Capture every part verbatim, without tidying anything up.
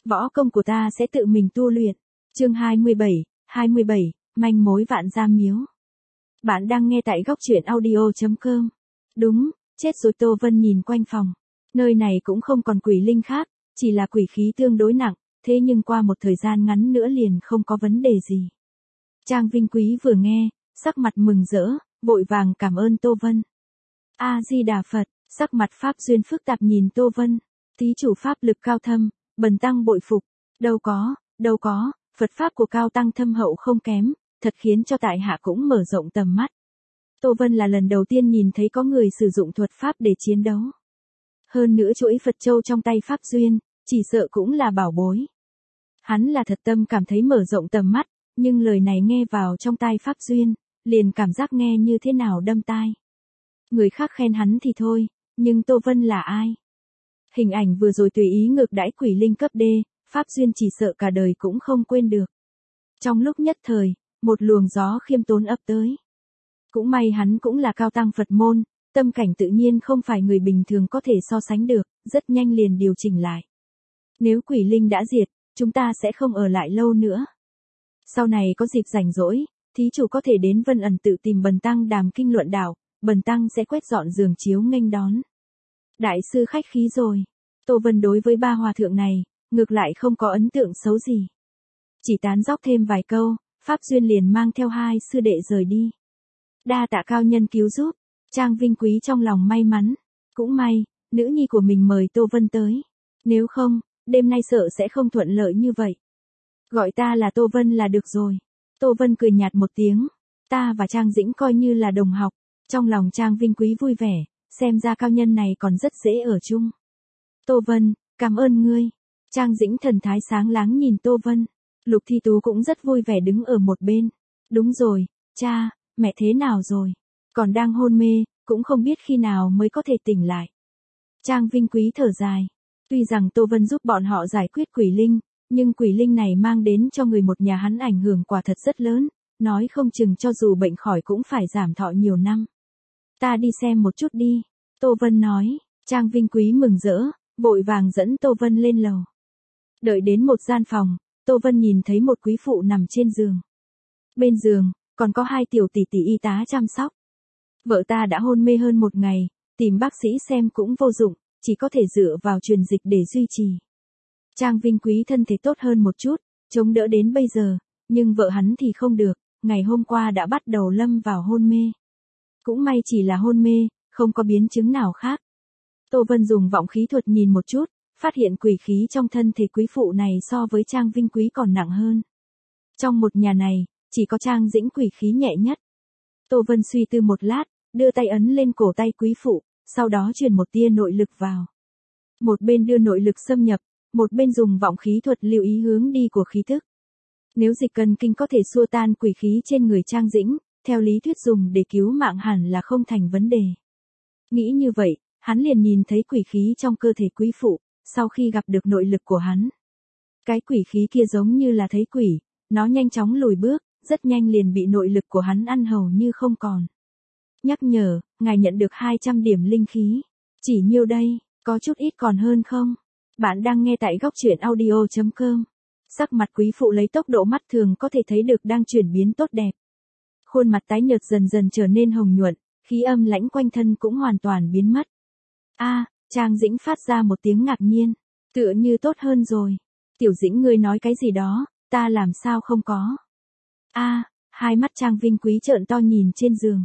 Võ công của ta sẽ tự mình tu luyện. Chương hai mươi bảy, hai mươi bảy, manh mối Vạn Giam Miếu. Bạn đang nghe tại góc truyện audio chấm com. Đúng, chết rồi. Tô Vân nhìn quanh phòng. Nơi này cũng không còn quỷ linh khác, chỉ là quỷ khí tương đối nặng, thế nhưng qua một thời gian ngắn nữa liền không có vấn đề gì. Trang Vinh Quý vừa nghe, sắc mặt mừng rỡ, vội vàng cảm ơn Tô Vân. A-di-đà Phật, sắc mặt Pháp Duyên phức tạp nhìn Tô Vân. Thí chủ pháp lực cao thâm, bần tăng bội phục. Đâu có, đâu có, Phật pháp của Cao tăng thâm hậu không kém, thật khiến cho tại hạ cũng mở rộng tầm mắt. Tô Vân là lần đầu tiên nhìn thấy có người sử dụng thuật pháp để chiến đấu. Hơn nữa chuỗi Phật châu trong tay Pháp Duyên, chỉ sợ cũng là bảo bối. Hắn là thật tâm cảm thấy mở rộng tầm mắt, nhưng lời này nghe vào trong tai Pháp Duyên, liền cảm giác nghe như thế nào đâm tai. Người khác khen hắn thì thôi, nhưng Tô Vân là ai? Hình ảnh vừa rồi tùy ý ngược đãi quỷ linh cấp D, Pháp Duyên chỉ sợ cả đời cũng không quên được. Trong lúc nhất thời, một luồng gió khiêm tốn ập tới. Cũng may hắn cũng là cao tăng Phật môn, tâm cảnh tự nhiên không phải người bình thường có thể so sánh được, rất nhanh liền điều chỉnh lại. Nếu quỷ linh đã diệt, chúng ta sẽ không ở lại lâu nữa. Sau này có dịp rảnh rỗi, thí chủ có thể đến Vân Ẩn tự tìm bần tăng đàm kinh luận đạo, bần tăng sẽ quét dọn giường chiếu nghênh đón. Đại sư khách khí rồi. Tô Vân đối với ba hòa thượng này, ngược lại không có ấn tượng xấu gì. Chỉ tán dóc thêm vài câu, Pháp Duyên liền mang theo hai sư đệ rời đi. Đa tạ cao nhân cứu giúp, Trang Vinh Quý trong lòng may mắn. Cũng may, nữ nhi của mình mời Tô Vân tới. Nếu không, đêm nay sợ sẽ không thuận lợi như vậy. Gọi ta là Tô Vân là được rồi. Tô Vân cười nhạt một tiếng. Ta và Trang Dĩnh coi như là đồng học. Trong lòng Trang Vinh Quý vui vẻ, xem ra cao nhân này còn rất dễ ở chung. Tô Vân, cảm ơn ngươi. Trang Dĩnh thần thái sáng láng nhìn Tô Vân. Lục Thi Tú cũng rất vui vẻ đứng ở một bên. Đúng rồi, cha, mẹ thế nào rồi? Còn đang hôn mê, cũng không biết khi nào mới có thể tỉnh lại. Trang Vinh Quý thở dài. Tuy rằng Tô Vân giúp bọn họ giải quyết quỷ linh, nhưng quỷ linh này mang đến cho người một nhà hắn ảnh hưởng quả thật rất lớn, nói không chừng cho dù bệnh khỏi cũng phải giảm thọ nhiều năm. Ta đi xem một chút đi. Tô Vân nói. Trang Vinh Quý mừng rỡ, vội vàng dẫn Tô Vân lên lầu. Đợi đến một gian phòng, Tô Vân nhìn thấy một quý phụ nằm trên giường. Bên giường, còn có hai tiểu tỷ tỷ y tá chăm sóc. Vợ ta đã hôn mê hơn một ngày, tìm bác sĩ xem cũng vô dụng, chỉ có thể dựa vào truyền dịch để duy trì. Trang Vinh Quý thân thể tốt hơn một chút, chống đỡ đến bây giờ, nhưng vợ hắn thì không được, ngày hôm qua đã bắt đầu lâm vào hôn mê. Cũng may chỉ là hôn mê, không có biến chứng nào khác. Tô Vân dùng vọng khí thuật nhìn một chút, phát hiện quỷ khí trong thân thể quý phụ này so với Trang Vinh Quý còn nặng hơn. Trong một nhà này, chỉ có Trang Dĩnh quỷ khí nhẹ nhất. Tô Vân suy tư một lát, đưa tay ấn lên cổ tay quý phụ, sau đó truyền một tia nội lực vào. Một bên đưa nội lực xâm nhập, một bên dùng vọng khí thuật lưu ý hướng đi của khí thức. Nếu dịch cần kinh có thể xua tan quỷ khí trên người Trang Dĩnh, theo lý thuyết dùng để cứu mạng hẳn là không thành vấn đề. Nghĩ như vậy, hắn liền nhìn thấy quỷ khí trong cơ thể quý phụ, sau khi gặp được nội lực của hắn. Cái quỷ khí kia giống như là thấy quỷ, nó nhanh chóng lùi bước, rất nhanh liền bị nội lực của hắn ăn hầu như không còn. Nhắc nhở, ngài nhận được hai trăm điểm linh khí. Chỉ nhiêu đây, có chút ít còn hơn không? Bạn đang nghe tại góc truyện audio chấm com. Sắc mặt quý phụ lấy tốc độ mắt thường có thể thấy được đang chuyển biến tốt đẹp. Khuôn mặt tái nhợt dần dần trở nên hồng nhuận, khí âm lãnh quanh thân cũng hoàn toàn biến mất. A, Trang Dĩnh phát ra một tiếng ngạc nhiên, tựa như tốt hơn rồi. Tiểu Dĩnh ngươi nói cái gì đó, ta làm sao không có? A, hai mắt Trang Vinh Quý trợn to nhìn trên giường.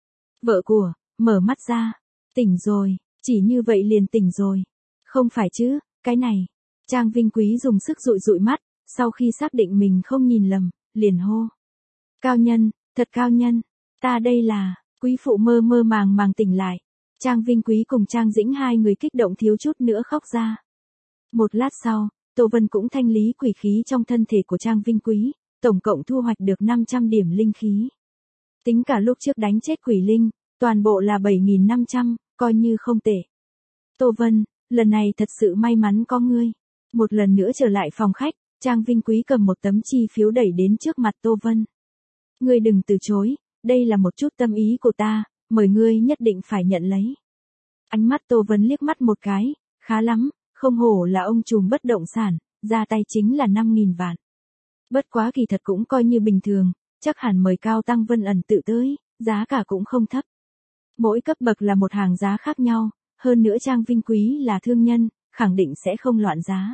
Vợ của, mở mắt ra, tỉnh rồi, chỉ như vậy liền tỉnh rồi. Không phải chứ, cái này. Trang Vinh Quý dùng sức dụi dụi mắt, sau khi xác định mình không nhìn lầm, liền hô. Cao nhân, thật cao nhân, ta đây là, quý phụ mơ mơ màng màng tỉnh lại. Trang Vinh Quý cùng Trang Dĩnh hai người kích động thiếu chút nữa khóc ra. Một lát sau, Tô Vân cũng thanh lý quỷ khí trong thân thể của Trang Vinh Quý, tổng cộng thu hoạch được năm trăm điểm linh khí. Tính cả lúc trước đánh chết quỷ linh, toàn bộ là bảy nghìn năm trăm, coi như không tệ. Tô Vân, lần này thật sự may mắn có ngươi. Một lần nữa trở lại phòng khách, Trang Vinh Quý cầm một tấm chi phiếu đẩy đến trước mặt Tô Vân. Ngươi đừng từ chối, đây là một chút tâm ý của ta, mời ngươi nhất định phải nhận lấy. Ánh mắt Tô Vân liếc mắt một cái, khá lắm, không hổ là ông trùm bất động sản, ra tay chính là năm nghìn vạn. Bất quá kỳ thật cũng coi như bình thường, chắc hẳn mời Cao Tăng Vân ẩn tự tới, giá cả cũng không thấp. Mỗi cấp bậc là một hàng giá khác nhau, hơn nữa Trang Vinh Quý là thương nhân, khẳng định sẽ không loạn giá.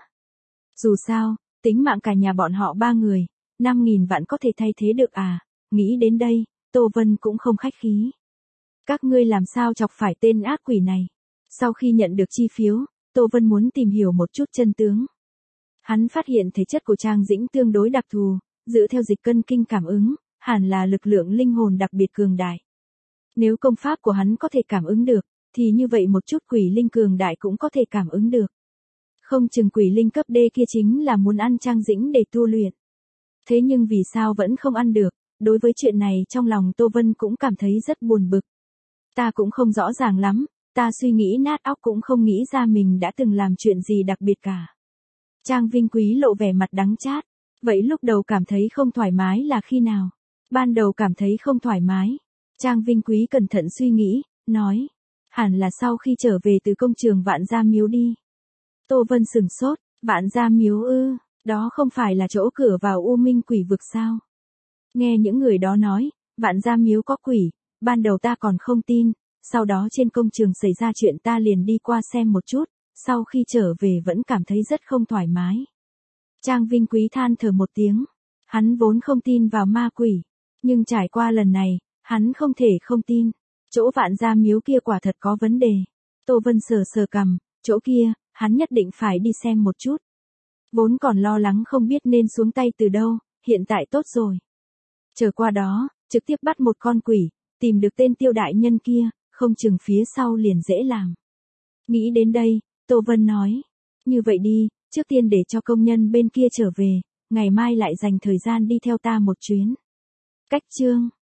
Dù sao, tính mạng cả nhà bọn họ ba người, năm nghìn vạn có thể thay thế được à, nghĩ đến đây, Tô Vân cũng không khách khí. Các ngươi làm sao chọc phải tên ác quỷ này? Sau khi nhận được chi phiếu, Tô Vân muốn tìm hiểu một chút chân tướng. Hắn phát hiện thể chất của Trang Dĩnh tương đối đặc thù, dựa theo dịch cân kinh cảm ứng, hẳn là lực lượng linh hồn đặc biệt cường đại. Nếu công pháp của hắn có thể cảm ứng được, thì như vậy một chút quỷ linh cường đại cũng có thể cảm ứng được. Không chừng quỷ linh cấp D kia chính là muốn ăn Trang Dĩnh để tu luyện. Thế nhưng vì sao vẫn không ăn được, đối với chuyện này trong lòng Tô Vân cũng cảm thấy rất buồn bực. Ta cũng không rõ ràng lắm, ta suy nghĩ nát óc cũng không nghĩ ra mình đã từng làm chuyện gì đặc biệt cả. Trang Vinh Quý lộ vẻ mặt đắng chát, vậy lúc đầu cảm thấy không thoải mái là khi nào? Ban đầu cảm thấy không thoải mái. Trang Vinh Quý cẩn thận suy nghĩ, nói, hẳn là sau khi trở về từ công trường Vạn Gia Miếu đi. Tô Vân sửng sốt, Vạn Gia Miếu ư, đó không phải là chỗ cửa vào U Minh quỷ vực sao? Nghe những người đó nói, Vạn Gia Miếu có quỷ, ban đầu ta còn không tin, sau đó trên công trường xảy ra chuyện ta liền đi qua xem một chút, sau khi trở về vẫn cảm thấy rất không thoải mái. Trang Vinh Quý than thở một tiếng, hắn vốn không tin vào ma quỷ, nhưng trải qua lần này, hắn không thể không tin, chỗ Vạn Gia Miếu kia quả thật có vấn đề. Tô Vân sờ sờ cằm, chỗ kia, hắn nhất định phải đi xem một chút. Vốn còn lo lắng không biết nên xuống tay từ đâu, hiện tại tốt rồi. Chờ qua đó, trực tiếp bắt một con quỷ, tìm được tên Tiêu đại nhân kia, không chừng phía sau liền dễ làm. Nghĩ đến đây, Tô Vân nói, như vậy đi, trước tiên để cho công nhân bên kia trở về, ngày mai lại dành thời gian đi theo ta một chuyến. Cách chương